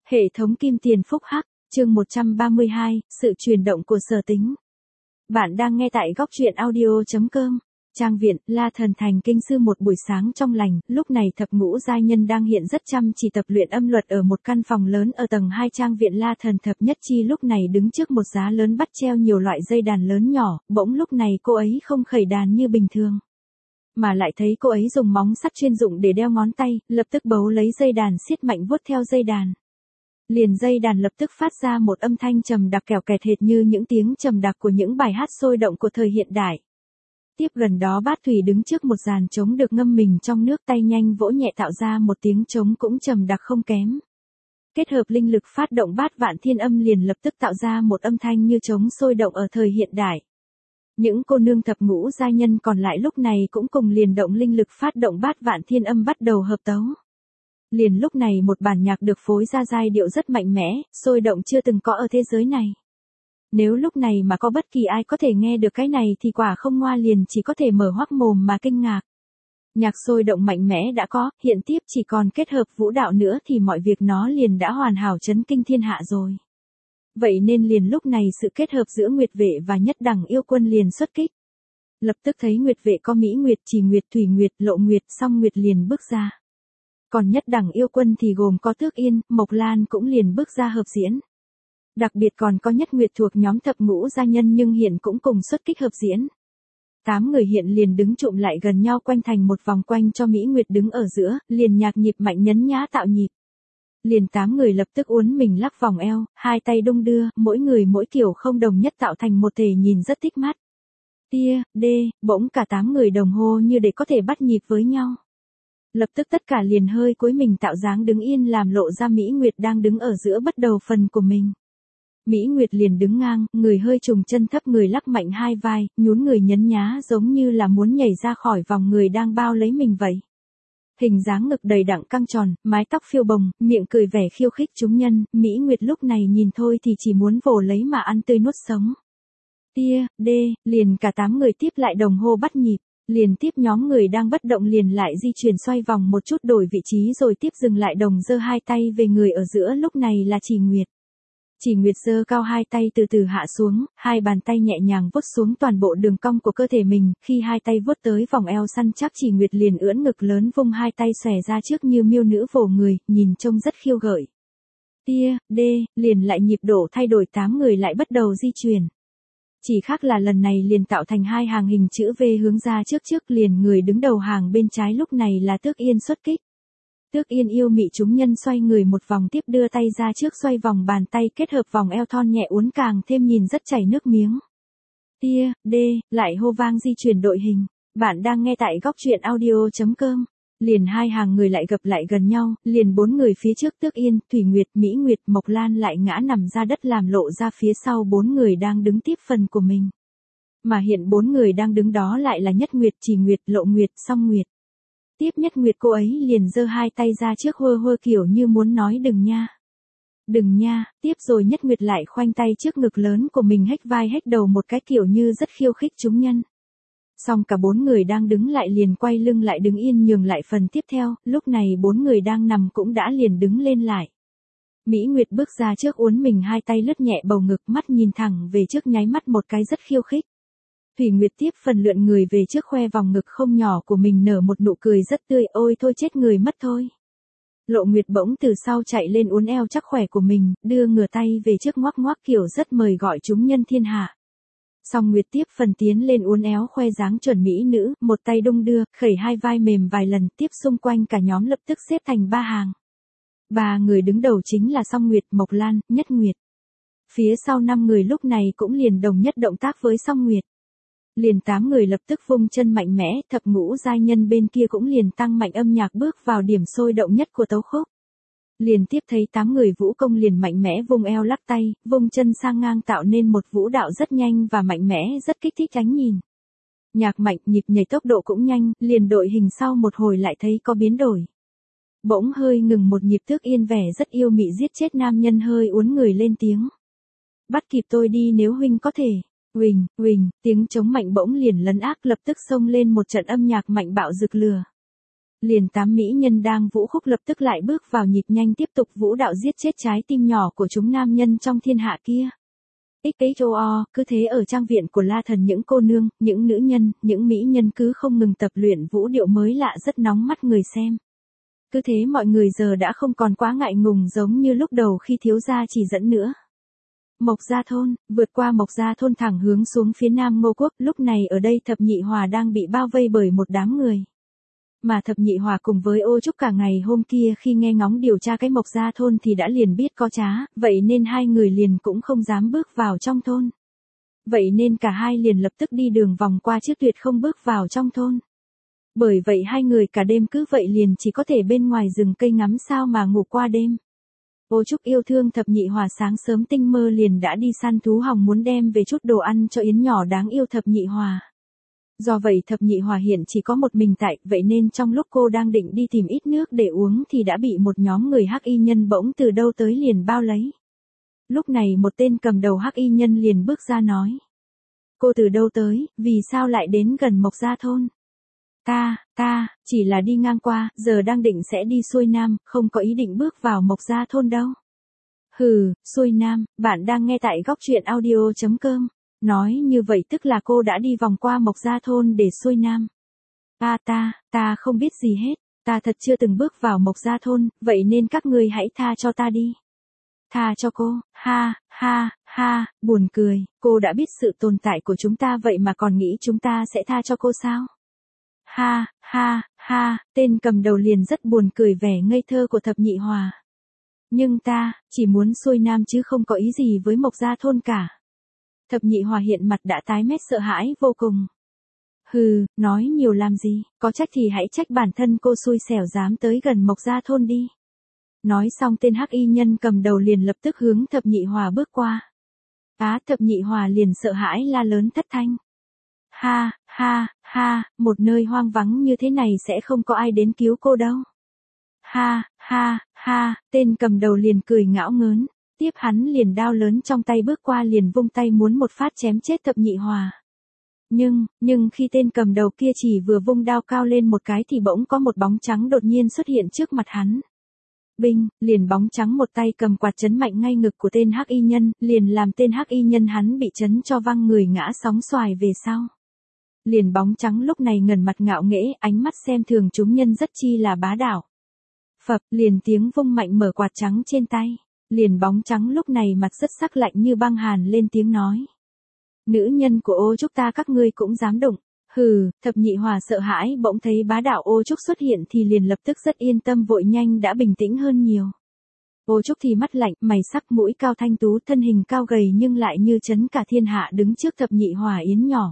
Hệ thống kim tiền phúc hắc, chương 132, sự chuyển động của sở tính. Bạn đang nghe tại góc truyện audio.com. Trang viện, La Thần Thành Kinh Sư. Một buổi sáng trong lành, lúc này thập ngũ giai nhân đang hiện rất chăm chỉ tập luyện âm luật ở một căn phòng lớn ở tầng 2 trang viện La Thần Thập Nhất Chi. Lúc này đứng trước một giá lớn bắt treo nhiều loại dây đàn lớn nhỏ, bỗng lúc này cô ấy không khẩy đàn như bình thường, mà lại thấy cô ấy dùng móng sắt chuyên dụng để đeo ngón tay, lập tức bấu lấy dây đàn siết mạnh vuốt theo dây đàn. Liền dây đàn lập tức phát ra một âm thanh trầm đặc kèo kẹt hệt như những tiếng trầm đặc của những bài hát sôi động của thời hiện đại. Tiếp gần đó bát thủy đứng trước một dàn trống được ngâm mình trong nước, tay nhanh vỗ nhẹ tạo ra một tiếng trống cũng trầm đặc không kém. Kết hợp linh lực phát động bát vạn thiên âm liền lập tức tạo ra một âm thanh như trống sôi động ở thời hiện đại. Những cô nương thập ngũ giai nhân còn lại lúc này cũng cùng liền động linh lực phát động bát vạn thiên âm bắt đầu hợp tấu. Liền lúc này một bản nhạc được phối ra giai điệu rất mạnh mẽ, sôi động chưa từng có ở thế giới này. Nếu lúc này mà có bất kỳ ai có thể nghe được cái này thì quả không ngoa liền chỉ có thể mở hoắc mồm mà kinh ngạc. Nhạc sôi động mạnh mẽ đã có, hiện tiếp chỉ còn kết hợp vũ đạo nữa thì mọi việc nó liền đã hoàn hảo chấn kinh thiên hạ rồi. Vậy nên liền lúc này sự kết hợp giữa Nguyệt Vệ và Nhất Đẳng Yêu Quân liền xuất kích. Lập tức thấy Nguyệt Vệ có Mỹ Nguyệt, Chỉ Nguyệt, Thủy Nguyệt, Lộ Nguyệt, Song Nguyệt liền bước ra. Còn Nhất Đẳng Yêu Quân thì gồm có Tước Yên, Mộc Lan cũng liền bước ra hợp diễn. Đặc biệt còn có Nhất Nguyệt thuộc nhóm thập ngũ gia nhân nhưng hiện cũng cùng xuất kích hợp diễn. 8 người hiện liền đứng trụm lại gần nhau quanh thành một vòng quanh cho Mỹ Nguyệt đứng ở giữa, liền nhạc nhịp mạnh nhấn nhá tạo nhịp. Liền 8 người lập tức uốn mình lắc vòng eo, hai tay đung đưa, mỗi người mỗi kiểu không đồng nhất tạo thành một thể nhìn rất thích mắt. Tia, đê, bỗng cả 8 người đồng hô như để có thể bắt nhịp với nhau. Lập tức tất cả liền hơi cúi mình tạo dáng đứng yên làm lộ ra Mỹ Nguyệt đang đứng ở giữa bắt đầu phần của mình. Mỹ Nguyệt liền đứng ngang, người hơi trùng chân thấp, người lắc mạnh hai vai, nhún người nhấn nhá giống như là muốn nhảy ra khỏi vòng người đang bao lấy mình vậy. Hình dáng ngực đầy đặn căng tròn, mái tóc phiêu bồng, miệng cười vẻ khiêu khích chúng nhân, Mỹ Nguyệt lúc này nhìn thôi thì chỉ muốn vồ lấy mà ăn tươi nuốt sống. Tia, đê, liền cả 8 người tiếp lại đồng hô bắt nhịp. Liền tiếp nhóm người đang bất động liền lại di chuyển xoay vòng một chút đổi vị trí rồi tiếp dừng lại đồng giơ hai tay về, người ở giữa lúc này là Chỉ Nguyệt. Chỉ Nguyệt giơ cao hai tay từ từ hạ xuống, hai bàn tay nhẹ nhàng vuốt xuống toàn bộ đường cong của cơ thể mình, khi hai tay vuốt tới vòng eo săn chắc Chỉ Nguyệt liền ưỡn ngực lớn vung hai tay xòe ra trước như miêu nữ vồ người, nhìn trông rất khiêu gợi. Tia, đê, liền lại nhịp độ thay đổi, 8 người lại bắt đầu di chuyển. Chỉ khác là lần này liền tạo thành hai hàng hình chữ V hướng ra trước liền người đứng đầu hàng bên trái lúc này là Tước Yên xuất kích. Tước Yên yêu mị chúng nhân xoay người một vòng tiếp đưa tay ra trước xoay vòng bàn tay kết hợp vòng eo thon nhẹ uốn càng thêm nhìn rất chảy nước miếng. Tia, đê, lại hô vang di chuyển đội hình. Bạn đang nghe tại góc truyện audio.com. Liền hai hàng người lại gập lại gần nhau, liền 4 người phía trước Tước Yên, Thủy Nguyệt, Mỹ Nguyệt, Mộc Lan lại ngã nằm ra đất làm lộ ra phía sau 4 người đang đứng tiếp phần của mình. Mà hiện 4 người đang đứng đó lại là Nhất Nguyệt, Chỉ Nguyệt, Lộ Nguyệt, Song Nguyệt. Tiếp Nhất Nguyệt cô ấy liền giơ hai tay ra trước hơ kiểu như muốn nói đừng nha. Đừng nha, tiếp rồi Nhất Nguyệt lại khoanh tay trước ngực lớn của mình hếch vai hếch đầu một cái kiểu như rất khiêu khích chúng nhân. Xong cả 4 người đang đứng lại liền quay lưng lại đứng yên nhường lại phần tiếp theo, lúc này 4 người đang nằm cũng đã liền đứng lên lại. Mỹ Nguyệt bước ra trước uốn mình hai tay lướt nhẹ bầu ngực, mắt nhìn thẳng về trước nháy mắt một cái rất khiêu khích. Thủy Nguyệt tiếp phần lượn người về trước khoe vòng ngực không nhỏ của mình nở một nụ cười rất tươi, ôi thôi chết người mất thôi. Lộ Nguyệt bỗng từ sau chạy lên uốn eo chắc khỏe của mình, đưa ngửa tay về trước ngoắc ngoắc kiểu rất mời gọi chúng nhân thiên hạ. Song Nguyệt tiếp phần tiến lên uốn éo khoe dáng chuẩn mỹ nữ, một tay đung đưa, khẩy hai vai mềm vài lần, tiếp xung quanh cả nhóm lập tức xếp thành 3 hàng. 3 người đứng đầu chính là Song Nguyệt, Mộc Lan, Nhất Nguyệt. Phía sau 5 người lúc này cũng liền đồng nhất động tác với Song Nguyệt. Liền 8 người lập tức vung chân mạnh mẽ, thập ngũ giai nhân bên kia cũng liền tăng mạnh âm nhạc bước vào điểm sôi động nhất của tấu khúc. Liền tiếp thấy 8 người vũ công liền mạnh mẽ vung eo lắc tay, vung chân sang ngang tạo nên một vũ đạo rất nhanh và mạnh mẽ rất kích thích ánh nhìn. Nhạc mạnh, nhịp nhảy tốc độ cũng nhanh, liền đội hình sau một hồi lại thấy có biến đổi. Bỗng hơi ngừng một nhịp Tước Yên vẻ rất yêu mị giết chết nam nhân hơi uốn người lên tiếng. Bắt kịp tôi đi nếu huynh có thể. Huỳnh, huỳnh, tiếng trống mạnh bỗng liền lấn ác lập tức xông lên một trận âm nhạc mạnh bạo rực lửa. Liền 8 mỹ nhân đang vũ khúc lập tức lại bước vào nhịp nhanh tiếp tục vũ đạo giết chết trái tim nhỏ của chúng nam nhân trong thiên hạ kia. XXOO, cứ thế ở trang viện của La Thần những cô nương, những nữ nhân, những mỹ nhân cứ không ngừng tập luyện vũ điệu mới lạ rất nóng mắt người xem. Cứ thế mọi người giờ đã không còn quá ngại ngùng giống như lúc đầu khi thiếu gia chỉ dẫn nữa. Mộc Gia Thôn, vượt qua Mộc Gia Thôn thẳng hướng xuống phía nam Ngô Quốc, lúc này ở đây Thập Nhị Hòa đang bị bao vây bởi một đám người. Mà Thập Nhị Hòa cùng với Ô Trúc cả ngày hôm kia khi nghe ngóng điều tra cái Mộc Gia Thôn thì đã liền biết có trá, vậy nên hai người liền cũng không dám bước vào trong thôn. Vậy nên cả hai liền lập tức đi đường vòng qua chứ tuyệt không bước vào trong thôn. Bởi vậy hai người cả đêm cứ vậy liền chỉ có thể bên ngoài rừng cây ngắm sao mà ngủ qua đêm. Ô Trúc yêu thương Thập Nhị Hòa sáng sớm tinh mơ liền đã đi săn thú hòng muốn đem về chút đồ ăn cho yến nhỏ đáng yêu Thập Nhị Hòa. Do vậy Thập Nhị Hòa hiện chỉ có một mình tại, vậy nên trong lúc cô đang định đi tìm ít nước để uống thì đã bị một nhóm người hắc y nhân bỗng từ đâu tới liền bao lấy. Lúc này một tên cầm đầu hắc y nhân liền bước ra nói. Cô từ đâu tới, vì sao lại đến gần Mộc Gia Thôn? Ta, chỉ là đi ngang qua, giờ đang định sẽ đi xuôi nam, không có ý định bước vào Mộc Gia Thôn đâu. Hừ, xuôi nam, bạn đang nghe tại góc truyện audio.com. Nói như vậy tức là cô đã đi vòng qua Mộc Gia Thôn để xuôi nam. Ta không biết gì hết, ta thật chưa từng bước vào Mộc Gia Thôn, vậy nên các ngươi hãy tha cho ta đi. Tha cho cô, ha, buồn cười, cô đã biết sự tồn tại của chúng ta vậy mà còn nghĩ chúng ta sẽ tha cho cô sao? Ha, tên cầm đầu liền rất buồn cười vẻ ngây thơ của Thập Nhị Hòa. Nhưng ta, chỉ muốn xuôi nam chứ không có ý gì với Mộc Gia Thôn cả. Thập Nhị Hòa hiện mặt đã tái mét sợ hãi vô cùng. Hừ, nói nhiều làm gì, có trách thì hãy trách bản thân cô xui xẻo dám tới gần Mộc Gia Thôn đi. Nói xong tên hắc y nhân cầm đầu liền lập tức hướng Thập Nhị Hòa bước qua. Thập Nhị Hòa liền sợ hãi la lớn thất thanh. Ha, một nơi hoang vắng như thế này sẽ không có ai đến cứu cô đâu. Ha, tên cầm đầu liền cười ngạo ngớn, tiếp hắn liền đao lớn trong tay bước qua liền vung tay muốn một phát chém chết Thập Nhị Hòa. Nhưng khi tên cầm đầu kia chỉ vừa vung đao cao lên một cái thì bỗng có một bóng trắng đột nhiên xuất hiện trước mặt hắn. Binh, liền bóng trắng một tay cầm quạt chấn mạnh ngay ngực của tên hắc y nhân, liền làm tên hắc y nhân hắn bị chấn cho văng người ngã sóng xoài về sau. Liền bóng trắng lúc này ngẩng mặt ngạo nghễ, ánh mắt xem thường chúng nhân rất chi là bá đạo. Phập, liền tiếng vung mạnh mở quạt trắng trên tay. Liền bóng trắng lúc này mặt rất sắc lạnh như băng hàn lên tiếng nói. Nữ nhân của Ô Trúc ta các ngươi cũng dám đụng. Hừ, Thập Nhị Hòa sợ hãi bỗng thấy bá đạo Ô Trúc xuất hiện thì liền lập tức rất yên tâm vội nhanh đã bình tĩnh hơn nhiều. Ô Trúc thì mắt lạnh, mày sắc mũi cao thanh tú thân hình cao gầy nhưng lại như chấn cả thiên hạ đứng trước Thập Nhị Hòa yến nhỏ.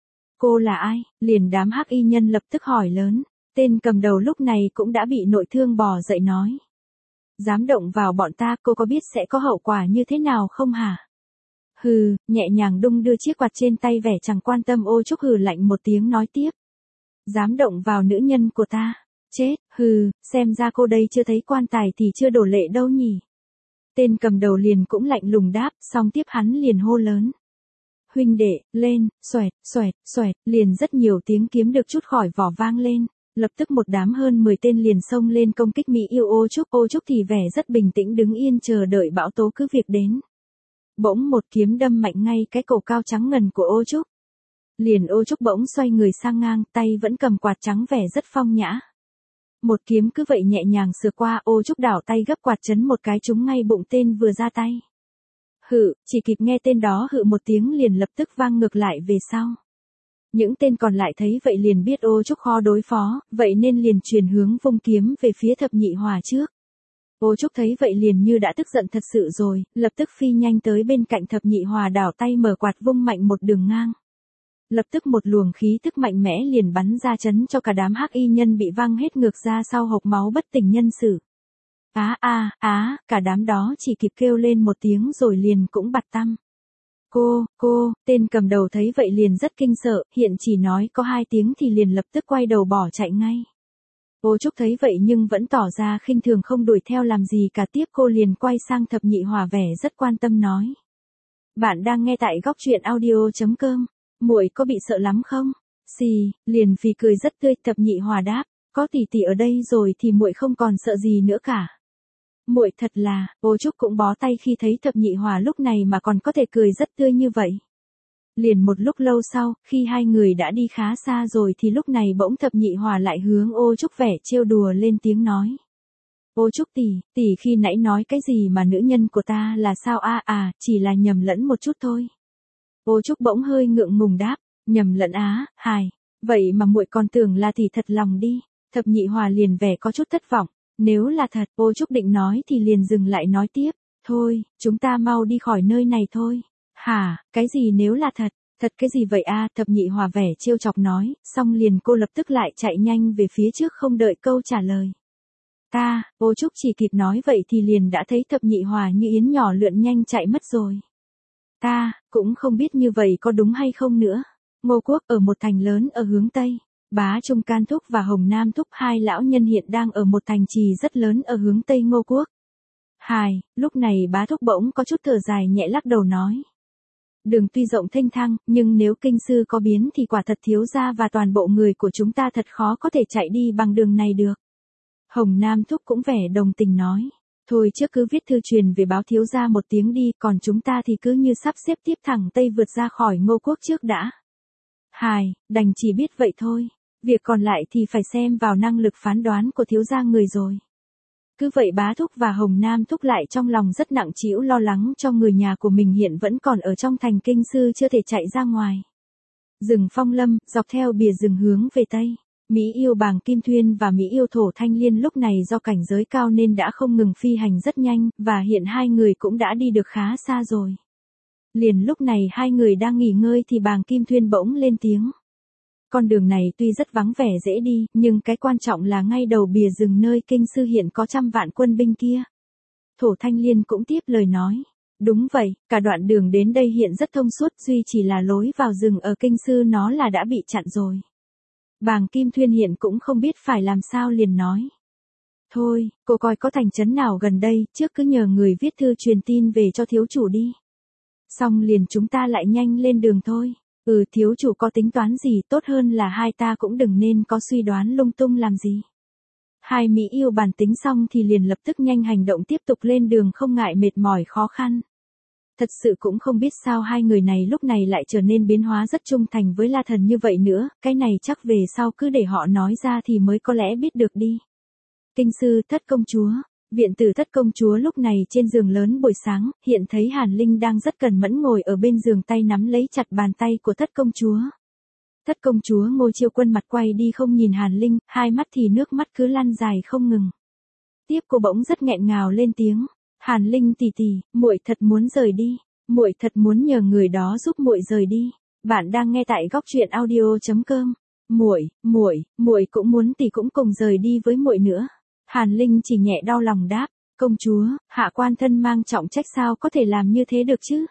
Cô là ai? Liền đám hắc y nhân lập tức hỏi lớn. Tên cầm đầu lúc này cũng đã bị nội thương bò dậy nói. Dám động vào bọn ta cô có biết sẽ có hậu quả như thế nào không hả? Hừ, nhẹ nhàng đung đưa chiếc quạt trên tay vẻ chẳng quan tâm Ô Trúc hừ lạnh một tiếng nói tiếp. Dám động vào nữ nhân của ta. Chết, hừ, xem ra cô đây chưa thấy quan tài thì chưa đổ lệ đâu nhỉ. Tên cầm đầu liền cũng lạnh lùng đáp, xong tiếp hắn liền hô lớn. Huynh đệ, lên, xoẹt, liền rất nhiều tiếng kiếm được trút khỏi vỏ vang lên. Lập tức một đám hơn 10 tên liền xông lên công kích Mỹ yêu Ô Trúc thì vẻ rất bình tĩnh đứng yên chờ đợi bão tố cứ việc đến. Bỗng một kiếm đâm mạnh ngay cái cổ cao trắng ngần của Ô Trúc. Liền Ô Trúc bỗng xoay người sang ngang, tay vẫn cầm quạt trắng vẻ rất phong nhã. Một kiếm cứ vậy nhẹ nhàng sửa qua, Ô Trúc đảo tay gấp quạt chấn một cái trúng ngay bụng tên vừa ra tay. Hự, chỉ kịp nghe tên đó hự một tiếng liền lập tức vang ngược lại về sau. Những tên còn lại thấy vậy liền biết Ô Trúc khó đối phó, vậy nên liền chuyển hướng vung kiếm về phía Thập Nhị Hòa trước. Ô Trúc thấy vậy liền như đã tức giận thật sự rồi, lập tức phi nhanh tới bên cạnh Thập Nhị Hòa đảo tay mở quạt vung mạnh một đường ngang. Lập tức một luồng khí tức mạnh mẽ liền bắn ra chấn cho cả đám hắc y nhân bị văng hết ngược ra sau hộc máu bất tỉnh nhân sự. Cả đám đó chỉ kịp kêu lên một tiếng rồi liền cũng bặt tăm. Cô, tên cầm đầu thấy vậy liền rất kinh sợ, hiện chỉ nói có 2 tiếng thì liền lập tức quay đầu bỏ chạy ngay. Ô Trúc thấy vậy nhưng vẫn tỏ ra khinh thường không đuổi theo làm gì cả tiếp cô liền quay sang Thập Nhị Hòa vẻ rất quan tâm nói. Bạn đang nghe tại góc truyện audio.com, muội có bị sợ lắm không? Xì, liền phì cười rất tươi Thập Nhị Hòa đáp. Có tỷ tỷ ở đây rồi thì muội không còn sợ gì nữa cả. Muội thật là, Ô Trúc cũng bó tay khi thấy Thập Nhị Hòa lúc này mà còn có thể cười rất tươi như vậy. Liền một lúc lâu sau, khi hai người đã đi khá xa rồi thì lúc này bỗng Thập Nhị Hòa lại hướng Ô Trúc vẻ trêu đùa lên tiếng nói. Ô Trúc tỷ khi nãy nói cái gì mà nữ nhân của ta là sao chỉ là nhầm lẫn một chút thôi. Ô Trúc bỗng hơi ngượng ngùng đáp, nhầm lẫn á, hài, vậy mà muội còn tưởng là tỷ thật lòng đi. Thập Nhị Hòa liền vẻ có chút thất vọng, nếu là thật, Ô Trúc định nói thì liền dừng lại nói tiếp, thôi, chúng ta mau đi khỏi nơi này thôi. Hả, cái gì nếu là thật? Thật cái gì vậy Thập Nhị Hòa vẻ trêu chọc nói, xong liền cô lập tức lại chạy nhanh về phía trước không đợi câu trả lời. Ô Trúc chỉ kịp nói vậy thì liền đã thấy Thập Nhị Hòa như yến nhỏ lượn nhanh chạy mất rồi. Cũng không biết như vậy có đúng hay không nữa. Ngô Quốc ở một thành lớn ở hướng Tây. Bá Trung Can Thúc và Hồng Nam Thúc hai lão nhân hiện đang ở một thành trì rất lớn ở hướng Tây Ngô Quốc. Lúc này Bá Thúc bỗng có chút thở dài nhẹ lắc đầu nói. Đường tuy rộng thênh thang, nhưng nếu kinh sư có biến thì quả thật thiếu gia và toàn bộ người của chúng ta thật khó có thể chạy đi bằng đường này được. Hồng Nam Thúc cũng vẻ đồng tình nói. Thôi trước cứ viết thư truyền về báo thiếu gia một tiếng đi, còn chúng ta thì cứ như sắp xếp tiếp thẳng Tây vượt ra khỏi Ngô Quốc trước đã. Đành chỉ biết vậy thôi. Việc còn lại thì phải xem vào năng lực phán đoán của thiếu gia người rồi. Cứ vậy Bá Thúc và Hồng Nam Thúc lại trong lòng rất nặng trĩu lo lắng cho người nhà của mình hiện vẫn còn ở trong thành kinh sư chưa thể chạy ra ngoài. Rừng Phong Lâm, dọc theo bìa rừng hướng về Tây. Mỹ yêu Bàng Kim Thuyên và Mỹ yêu Thổ Thanh Liên lúc này do cảnh giới cao nên đã không ngừng phi hành rất nhanh, và hiện hai người cũng đã đi được khá xa rồi. Liền lúc này hai người đang nghỉ ngơi thì Bàng Kim Thuyên bỗng lên tiếng. Con đường này tuy rất vắng vẻ dễ đi, nhưng cái quan trọng là ngay đầu bìa rừng nơi kinh sư hiện có 100 vạn quân binh kia. Thổ Thanh Liên cũng tiếp lời nói. Đúng vậy, cả đoạn đường đến đây hiện rất thông suốt, duy chỉ là lối vào rừng ở kinh sư nó là đã bị chặn rồi. Bàng Kim Thuyên hiện cũng không biết phải làm sao liền nói. Thôi, cô coi có thành trấn nào gần đây, trước cứ nhờ người viết thư truyền tin về cho thiếu chủ đi. Xong liền chúng ta lại nhanh lên đường thôi. Thiếu chủ có tính toán gì, tốt hơn là hai ta cũng đừng nên có suy đoán lung tung làm gì. Hai Mỹ yêu bàn tính xong thì liền lập tức nhanh hành động tiếp tục lên đường không ngại mệt mỏi khó khăn. Thật sự cũng không biết sao hai người này lúc này lại trở nên biến hóa rất trung thành với La Thần như vậy nữa, cái này chắc về sau cứ để họ nói ra thì mới có lẽ biết được đi. Kinh sư Thất Công Chúa. Viện tử Thất Công Chúa lúc này trên giường lớn buổi sáng, hiện thấy Hàn Linh đang rất cẩn mẫn ngồi ở bên giường tay nắm lấy chặt bàn tay của Thất Công Chúa. Thất Công Chúa Ngô Chiêu Quân mặt quay đi không nhìn Hàn Linh, hai mắt thì nước mắt cứ lăn dài không ngừng. Tiếp cô bỗng rất nghẹn ngào lên tiếng. Hàn Linh tỷ tỷ, muội thật muốn rời đi, muội thật muốn nhờ người đó giúp muội rời đi. Bạn đang nghe tại góc truyện audio.com. Muội cũng muốn tỷ cũng cùng rời đi với muội nữa. Hàn Linh chỉ nhẹ đau lòng đáp, công chúa, hạ quan thân mang trọng trách sao có thể làm như thế được chứ?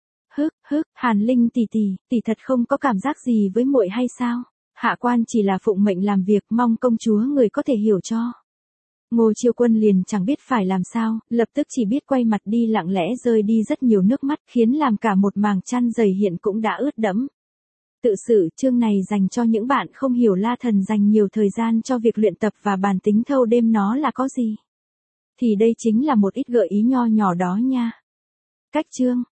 Hàn Linh tỷ thật không có cảm giác gì với muội hay sao? Hạ quan chỉ là phụng mệnh làm việc, mong công chúa người có thể hiểu cho. Ngô Chiêu Quân liền chẳng biết phải làm sao, lập tức chỉ biết quay mặt đi lặng lẽ rơi đi rất nhiều nước mắt khiến làm cả một màng chăn dày hiện cũng đã ướt đẫm. Tự sự chương này dành cho những bạn không hiểu La Thần dành nhiều thời gian cho việc luyện tập và bàn tính thâu đêm nó là có gì. Thì đây chính là một ít gợi ý nho nhỏ đó nha. Cách chương